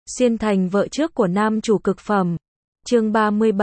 Xuyên thành vợ trước của nam chủ cực phẩm. Chương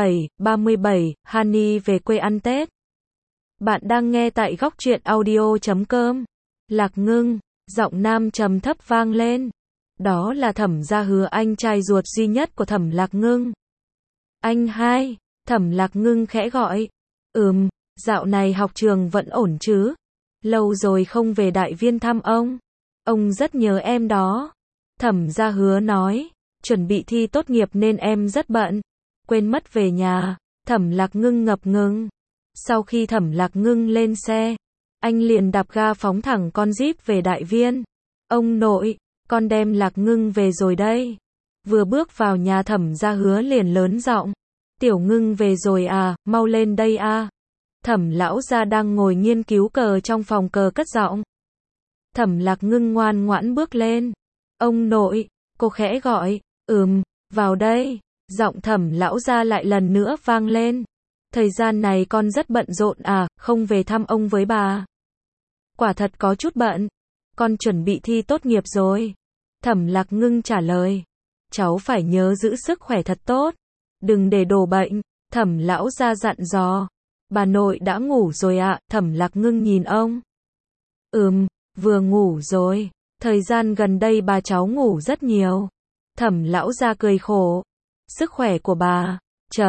37, Honey về quê ăn Tết. Bạn đang nghe tại góc truyện audio.com. Lạc Ngưng, giọng nam trầm thấp vang lên. Đó là Thẩm Gia Hứa, anh trai ruột duy nhất của Thẩm Lạc Ngưng. Anh hai, Thẩm Lạc Ngưng khẽ gọi. Dạo này học trường vẫn ổn chứ? Lâu rồi không về Đại Viên thăm ông. Ông rất nhớ em đó. Thẩm Gia Hứa nói, chuẩn bị thi tốt nghiệp nên em rất bận. Quên mất về nhà. Thẩm Lạc Ngưng ngập ngừng. Sau khi Thẩm Lạc Ngưng lên xe, anh liền đạp ga phóng thẳng con Jeep về Đại Viên. Ông nội, con đem Lạc Ngưng về rồi đây. Vừa bước vào nhà Thẩm Gia Hứa liền lớn giọng. Tiểu Ngưng về rồi à, mau lên đây à. Thẩm lão gia đang ngồi nghiên cứu cờ trong phòng cờ cất giọng. Thẩm Lạc Ngưng ngoan ngoãn bước lên. Ông nội, cô khẽ gọi. Vào đây. Giọng Thẩm lão gia lại lần nữa vang lên. Thời gian này con rất bận rộn à, không về thăm ông với bà. Quả thật có chút bận. Con chuẩn bị thi tốt nghiệp rồi. Thẩm Lạc Ngưng trả lời. Cháu phải nhớ giữ sức khỏe thật tốt. Đừng để đổ bệnh. Thẩm lão gia dặn dò. Bà nội đã ngủ rồi ạ. Thẩm Lạc Ngưng nhìn ông. Vừa ngủ rồi. Thời gian gần đây bà cháu ngủ rất nhiều. Thẩm lão gia cười khổ. Sức khỏe của bà.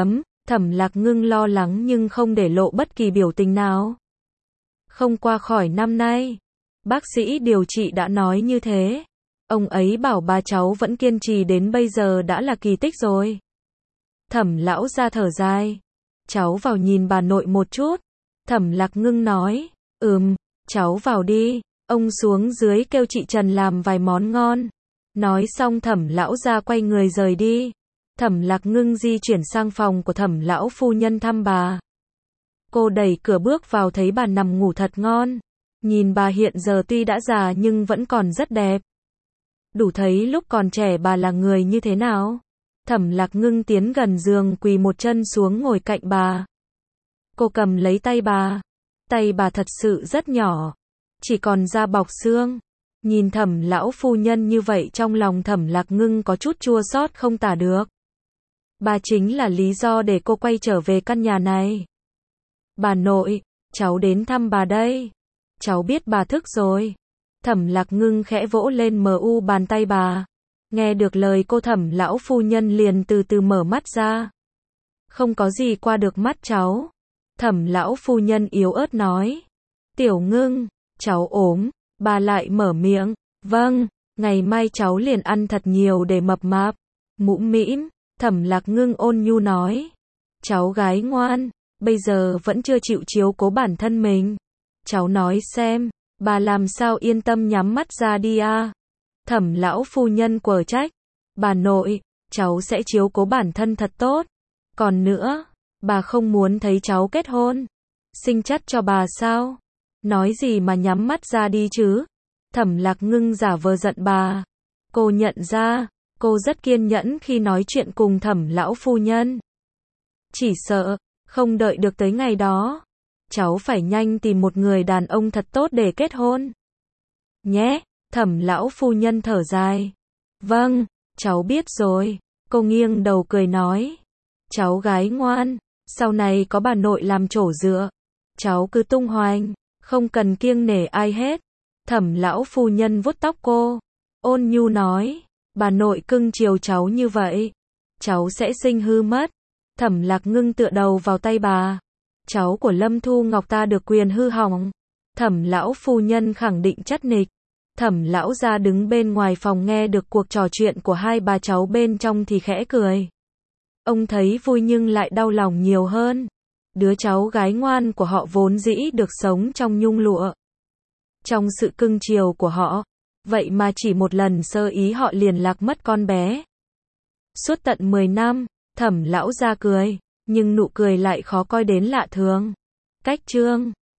Thẩm Lạc Ngưng lo lắng nhưng không để lộ bất kỳ biểu tình nào. Không qua khỏi năm nay. Bác sĩ điều trị đã nói như thế. Ông ấy bảo bà cháu vẫn kiên trì đến bây giờ đã là kỳ tích rồi. Thẩm lão gia thở dài. Cháu vào nhìn bà nội một chút. Thẩm Lạc Ngưng nói. Cháu vào đi. Ông xuống dưới kêu chị Trần làm vài món ngon. Nói xong Thẩm lão gia quay người rời đi. Thẩm Lạc Ngưng di chuyển sang phòng của Thẩm lão phu nhân thăm bà. Cô đẩy cửa bước vào thấy bà nằm ngủ thật ngon. Nhìn bà hiện giờ tuy đã già nhưng vẫn còn rất đẹp. Đủ thấy lúc còn trẻ bà là người như thế nào. Thẩm Lạc Ngưng tiến gần giường quỳ một chân xuống ngồi cạnh bà. Cô cầm lấy tay bà. Tay bà thật sự rất nhỏ. Chỉ còn da bọc xương. Nhìn Thẩm lão phu nhân như vậy trong lòng Thẩm Lạc Ngưng có chút chua xót không tả được. Bà chính là lý do để cô quay trở về căn nhà này. Bà nội, cháu đến thăm bà đây. Cháu biết bà thức rồi. Thẩm Lạc Ngưng khẽ vỗ lên bàn tay bà. Nghe được lời cô Thẩm lão phu nhân liền từ từ mở mắt ra. Không có gì qua được mắt cháu. Thẩm lão phu nhân yếu ớt nói. Tiểu Ngưng, cháu ốm. Bà lại mở miệng. Vâng, ngày mai cháu liền ăn thật nhiều để mập mạp. Mũm mĩm. Thẩm Lạc Ngưng ôn nhu nói. Cháu gái ngoan, bây giờ vẫn chưa chịu chiếu cố bản thân mình. Cháu nói xem, bà làm sao yên tâm nhắm mắt ra đi à? Thẩm lão phu nhân quở trách. Bà nội, cháu sẽ chiếu cố bản thân thật tốt. Còn nữa, bà không muốn thấy cháu kết hôn. Sinh chất cho bà sao? Nói gì mà nhắm mắt ra đi chứ? Thẩm Lạc Ngưng giả vờ giận bà. Cô nhận ra, cô rất kiên nhẫn khi nói chuyện cùng Thẩm lão phu nhân. Chỉ sợ, không đợi được tới ngày đó. Cháu phải nhanh tìm một người đàn ông thật tốt để kết hôn. Nhé, Thẩm lão phu nhân thở dài. Vâng, cháu biết rồi. Cô nghiêng đầu cười nói. Cháu gái ngoan, sau này có bà nội làm chỗ dựa. Cháu cứ tung hoành, không cần kiêng nể ai hết. Thẩm lão phu nhân vuốt tóc cô. Ôn nhu nói. Bà nội cưng chiều cháu như vậy. Cháu sẽ sinh hư mất. Thẩm Lạc Ngưng tựa đầu vào tay bà. Cháu của Lâm Thu Ngọc ta được quyền hư hỏng. Thẩm lão phu nhân khẳng định chắc nịch. Thẩm lão gia đứng bên ngoài phòng nghe được cuộc trò chuyện của hai bà cháu bên trong thì khẽ cười. Ông thấy vui nhưng lại đau lòng nhiều hơn. Đứa cháu gái ngoan của họ vốn dĩ được sống trong nhung lụa. Trong sự cưng chiều của họ. Vậy mà chỉ một lần sơ ý họ liền lạc mất con bé. Suốt tận 10 năm, Thẩm lão gia cười. Nhưng nụ cười lại khó coi đến lạ thường. Cách chương